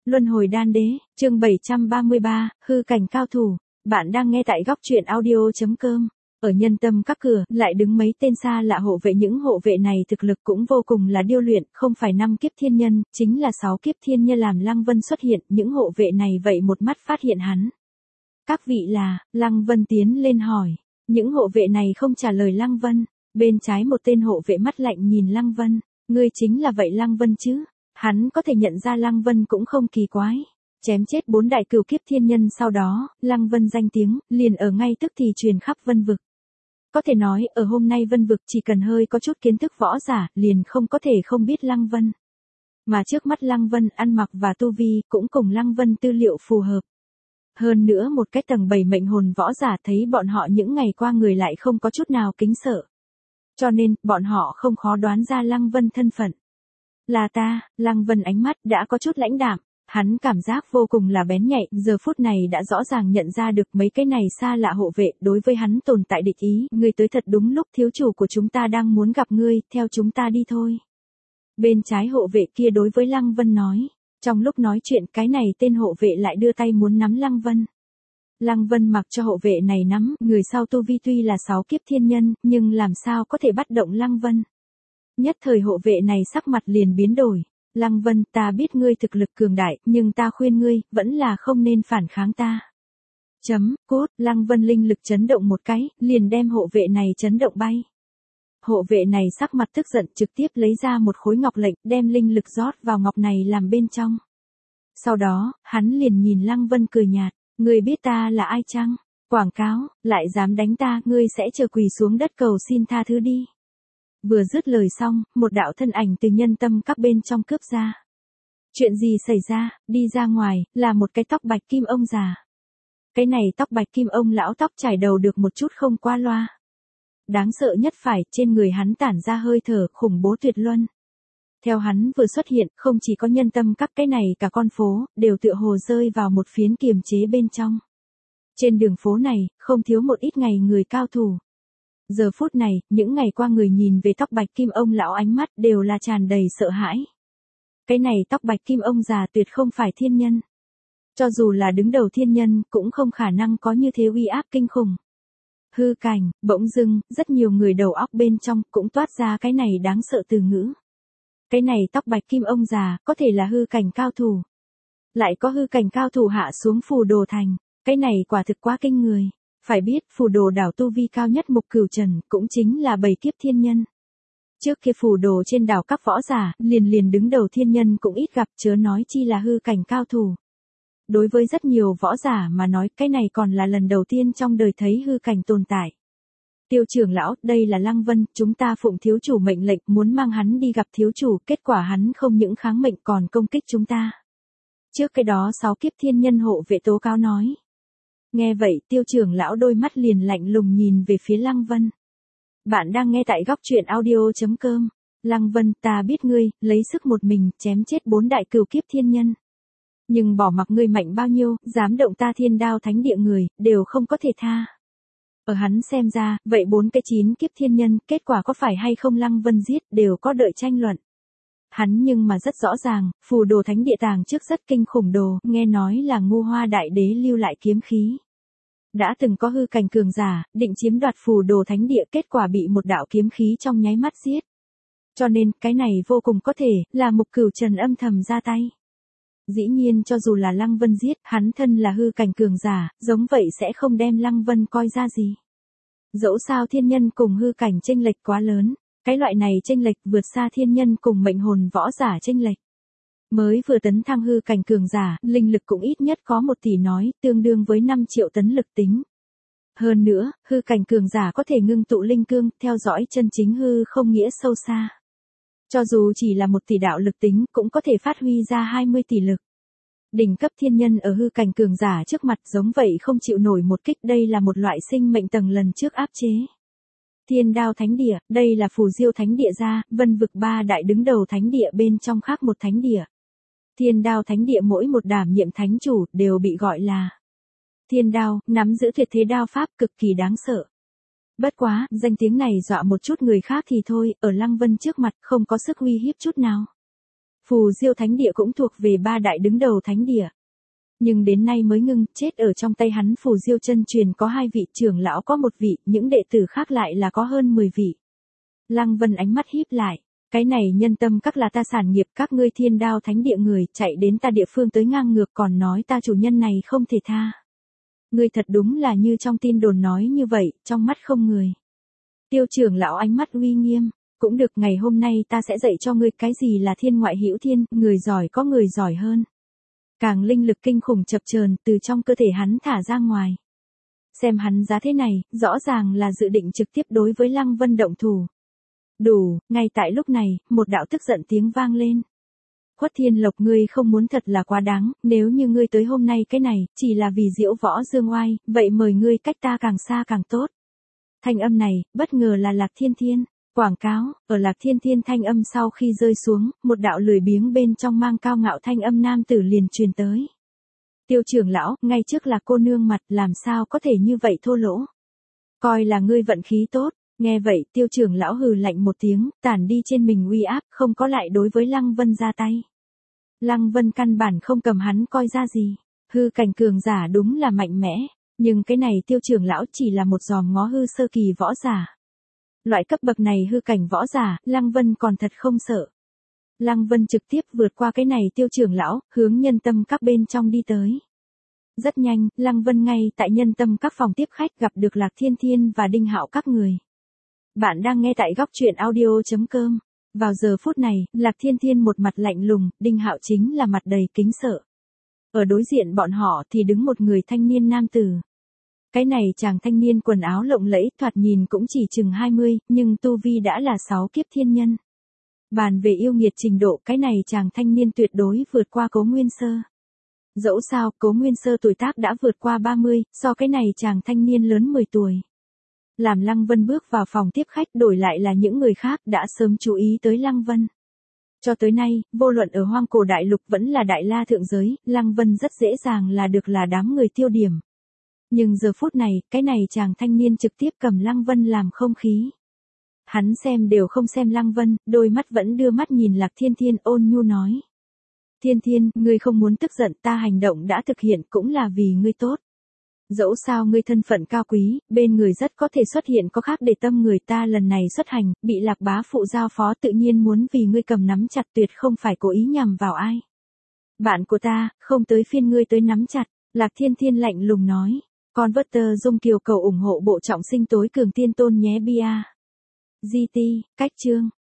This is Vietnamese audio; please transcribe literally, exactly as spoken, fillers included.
Luân hồi đan đế, chương bảy trăm ba mươi ba, hư cảnh cao thủ. Bạn đang nghe tại góc truyện audio.com. Ở nhân tâm các cửa, lại đứng mấy tên xa lạ hộ vệ, những hộ vệ này thực lực cũng vô cùng là điêu luyện, không phải năm kiếp thiên nhân, chính là sáu kiếp thiên nhân làm Lăng Vân xuất hiện, những hộ vệ này vậy một mắt phát hiện hắn. Các vị là, Lăng Vân tiến lên hỏi, những hộ vệ này không trả lời Lăng Vân, bên trái một tên hộ vệ mắt lạnh nhìn Lăng Vân, ngươi chính là vậy Lăng Vân chứ? Hắn có thể nhận ra Lăng Vân cũng không kỳ quái. Chém chết bốn đại cửu kiếp thiên nhân sau đó, Lăng Vân danh tiếng, liền ở ngay tức thì truyền khắp Vân Vực. Có thể nói, ở hôm nay Vân Vực chỉ cần hơi có chút kiến thức võ giả, liền không có thể không biết Lăng Vân. Mà trước mắt Lăng Vân ăn mặc và tu vi, cũng cùng Lăng Vân tư liệu phù hợp. Hơn nữa một cái tầng bảy mệnh hồn võ giả thấy bọn họ những ngày qua người lại không có chút nào kính sợ. Cho nên, bọn họ không khó đoán ra Lăng Vân thân phận. Là ta, Lăng Vân ánh mắt đã có chút lãnh đạm, hắn cảm giác vô cùng là bén nhạy, giờ phút này đã rõ ràng nhận ra được mấy cái này xa lạ hộ vệ, đối với hắn tồn tại địch ý, ngươi tới thật đúng lúc, thiếu chủ của chúng ta đang muốn gặp ngươi, theo chúng ta đi thôi. Bên trái hộ vệ kia đối với Lăng Vân nói, trong lúc nói chuyện cái này tên hộ vệ lại đưa tay muốn nắm Lăng Vân. Lăng Vân mặc cho hộ vệ này nắm, người sau tu vi tuy là sáu kiếp thiên nhân, nhưng làm sao có thể bắt động Lăng Vân. Nhất thời hộ vệ này sắc mặt liền biến đổi. Lăng Vân, ta biết ngươi thực lực cường đại, nhưng ta khuyên ngươi, vẫn là không nên phản kháng ta. Chấm, cốt, Lăng Vân linh lực chấn động một cái, liền đem hộ vệ này chấn động bay. Hộ vệ này sắc mặt tức giận trực tiếp lấy ra một khối ngọc lệnh, đem linh lực rót vào ngọc này làm bên trong. Sau đó, hắn liền nhìn Lăng Vân cười nhạt, ngươi biết ta là ai chăng? Quảng cáo, lại dám đánh ta, ngươi sẽ chờ quỳ xuống đất cầu xin tha thứ đi. Vừa dứt lời xong, một đạo thân ảnh từ nhân tâm các bên trong cướp ra. Chuyện gì xảy ra, đi ra ngoài, là một cái tóc bạch kim ông già. Cái này tóc bạch kim ông lão tóc trải đầu được một chút không qua loa. Đáng sợ nhất phải, trên người hắn tản ra hơi thở khủng bố tuyệt luân. Theo hắn vừa xuất hiện, không chỉ có nhân tâm các cái này cả con phố, đều tựa hồ rơi vào một phiến kiềm chế bên trong. Trên đường phố này, không thiếu một ít ngày người cao thủ. Giờ phút này, những ngày qua người nhìn về tóc bạch kim ông lão ánh mắt đều là tràn đầy sợ hãi. Cái này tóc bạch kim ông già tuyệt không phải thiên nhân. Cho dù là đứng đầu thiên nhân, cũng không khả năng có như thế uy áp kinh khủng. Hư cảnh, bỗng dưng, rất nhiều người đầu óc bên trong cũng toát ra cái này đáng sợ từ ngữ. Cái này tóc bạch kim ông già, có thể là hư cảnh cao thủ. Lại có hư cảnh cao thủ hạ xuống Phù Đồ Thành, cái này quả thực quá kinh người. Phải biết, Phù Đồ đảo tu vi cao nhất Mục Cửu Trần, cũng chính là bảy kiếp thiên nhân. Trước kia Phù Đồ trên đảo các võ giả, liền liền đứng đầu thiên nhân cũng ít gặp, chớ nói chi là hư cảnh cao thủ. Đối với rất nhiều võ giả mà nói, cái này còn là lần đầu tiên trong đời thấy hư cảnh tồn tại. Tiêu trưởng lão, đây là Lăng Vân, chúng ta phụng thiếu chủ mệnh lệnh, muốn mang hắn đi gặp thiếu chủ, kết quả hắn không những kháng mệnh còn công kích chúng ta. Trước cái đó sáu kiếp thiên nhân hộ vệ tố cáo nói. Nghe vậy, tiêu trưởng lão đôi mắt liền lạnh lùng nhìn về phía Lăng Vân. Bạn đang nghe tại góc truyện audio.com. Lăng Vân, ta biết ngươi, lấy sức một mình, chém chết bốn đại cửu kiếp thiên nhân. Nhưng bỏ mặc ngươi mạnh bao nhiêu, dám động ta Thiên Đao Thánh Địa người, đều không có thể tha. Ở hắn xem ra, vậy bốn cái chín kiếp thiên nhân, kết quả có phải hay không Lăng Vân giết, đều có đợi tranh luận. Hắn nhưng mà rất rõ ràng, Phù Đồ Thánh Địa tàng trước rất kinh khủng đồ, nghe nói là Ngô Hoa Đại Đế lưu lại kiếm khí. Đã từng có hư cảnh cường giả, định chiếm đoạt Phù Đồ Thánh Địa, kết quả bị một đạo kiếm khí trong nháy mắt giết. Cho nên, cái này vô cùng có thể, là Mục Cửu Trần âm thầm ra tay. Dĩ nhiên cho dù là Lăng Vân giết, hắn thân là hư cảnh cường giả, giống vậy sẽ không đem Lăng Vân coi ra gì. Dẫu sao thiên nhân cùng hư cảnh chênh lệch quá lớn. Cái loại này chênh lệch vượt xa thiên nhân cùng mệnh hồn võ giả chênh lệch. Mới vừa tấn thăng hư cảnh cường giả, linh lực cũng ít nhất có một tỷ nói, tương đương với năm triệu tấn lực tính. Hơn nữa, hư cảnh cường giả có thể ngưng tụ linh cương, theo dõi chân chính hư không nghĩa sâu xa. Cho dù chỉ là một tỷ đạo lực tính, cũng có thể phát huy ra hai mươi tỷ lực. Đỉnh cấp thiên nhân ở hư cảnh cường giả trước mặt giống vậy không chịu nổi một kích, đây là một loại sinh mệnh tầng lần trước áp chế. Thiên Đao Thánh Địa, đây là Phù Diêu Thánh Địa gia, Vân Vực ba đại đứng đầu thánh địa bên trong khác một thánh địa. Thiên Đao Thánh Địa mỗi một đảm nhiệm thánh chủ đều bị gọi là Thiên Đao, nắm giữ tuyệt thế đao pháp cực kỳ đáng sợ. Bất quá, danh tiếng này dọa một chút người khác thì thôi, ở Lăng Vân trước mặt không có sức uy hiếp chút nào. Phù Diêu Thánh Địa cũng thuộc về ba đại đứng đầu thánh địa. Nhưng đến nay mới ngưng, chết ở trong tay hắn. Phù Diêu chân truyền có hai vị, trưởng lão có một vị, những đệ tử khác lại là có hơn mười vị. Lăng Vân ánh mắt híp lại. Cái này nhân tâm các là ta sản nghiệp, các ngươi Thiên Đao Thánh Địa người chạy đến ta địa phương tới ngang ngược còn nói ta chủ nhân này không thể tha. Ngươi thật đúng là như trong tin đồn nói như vậy, trong mắt không người. Tiêu trưởng lão ánh mắt uy nghiêm. Cũng được, ngày hôm nay ta sẽ dạy cho ngươi cái gì là thiên ngoại hữu thiên, người giỏi có người giỏi hơn. Càng linh lực kinh khủng chập chờn từ trong cơ thể hắn thả ra ngoài. Xem hắn giá thế này, rõ ràng là dự định trực tiếp đối với Lăng Vân động thủ. Đủ, ngay tại lúc này, một đạo tức giận tiếng vang lên. Khuất Thiên Lộc, ngươi không muốn thật là quá đáng, nếu như ngươi tới hôm nay cái này, chỉ là vì diễu võ dương oai, vậy mời ngươi cách ta càng xa càng tốt. Thanh âm này, bất ngờ là Lạc Thiên Thiên. Quảng cáo, ở Lạc Thiên Thiên thanh âm sau khi rơi xuống, một đạo lười biếng bên trong mang cao ngạo thanh âm nam tử liền truyền tới. Tiêu trưởng lão, ngay trước là cô nương mặt, làm sao có thể như vậy thô lỗ. Coi là ngươi vận khí tốt, nghe vậy tiêu trưởng lão hừ lạnh một tiếng, tản đi trên mình uy áp, không có lại đối với Lăng Vân ra tay. Lăng Vân căn bản không cầm hắn coi ra gì, hư cảnh cường giả đúng là mạnh mẽ, nhưng cái này tiêu trưởng lão chỉ là một giòm ngó hư sơ kỳ võ giả. Loại cấp bậc này hư cảnh võ giả, Lăng Vân còn thật không sợ. Lăng Vân trực tiếp vượt qua cái này tiêu trưởng lão, hướng nhân tâm các bên trong đi tới. Rất nhanh, Lăng Vân ngay tại nhân tâm các phòng tiếp khách gặp được Lạc Thiên Thiên và Đinh Hạo các người. Bạn đang nghe tại góc truyện audio chấm com. Vào giờ phút này, Lạc Thiên Thiên một mặt lạnh lùng, Đinh Hạo chính là mặt đầy kính sợ. Ở đối diện bọn họ thì đứng một người thanh niên nam tử. Cái này chàng thanh niên quần áo lộng lẫy, thoạt nhìn cũng chỉ chừng hai mươi, nhưng tu vi đã là sáu kiếp thiên nhân. Bàn về yêu nghiệt trình độ, cái này chàng thanh niên tuyệt đối vượt qua Cố Nguyên Sơ. Dẫu sao, Cố Nguyên Sơ tuổi tác đã vượt qua ba mươi, so cái này chàng thanh niên lớn mười tuổi. Làm Lăng Vân bước vào phòng tiếp khách, đổi lại là những người khác đã sớm chú ý tới Lăng Vân. Cho tới nay, vô luận ở Hoang Cổ Đại Lục vẫn là Đại La Thượng Giới, Lăng Vân rất dễ dàng là được là đám người tiêu điểm. Nhưng giờ phút này, cái này chàng thanh niên trực tiếp cầm Lăng Vân làm không khí. Hắn xem đều không xem Lăng Vân, đôi mắt vẫn đưa mắt nhìn Lạc Thiên Thiên, ôn nhu nói. Thiên Thiên, ngươi không muốn tức giận, ta hành động đã thực hiện cũng là vì ngươi tốt. Dẫu sao ngươi thân phận cao quý, bên người rất có thể xuất hiện có khác để tâm người, ta lần này xuất hành, bị Lạc bá phụ giao phó, tự nhiên muốn vì ngươi cầm nắm chặt, tuyệt không phải cố ý nhằm vào ai. Bạn của ta, không tới phiên ngươi tới nắm chặt, Lạc Thiên Thiên lạnh lùng nói. Converter Dung Kiều cầu ủng hộ bộ trọng sinh tối cường tiên tôn nhé bia. giê tê, cách chương.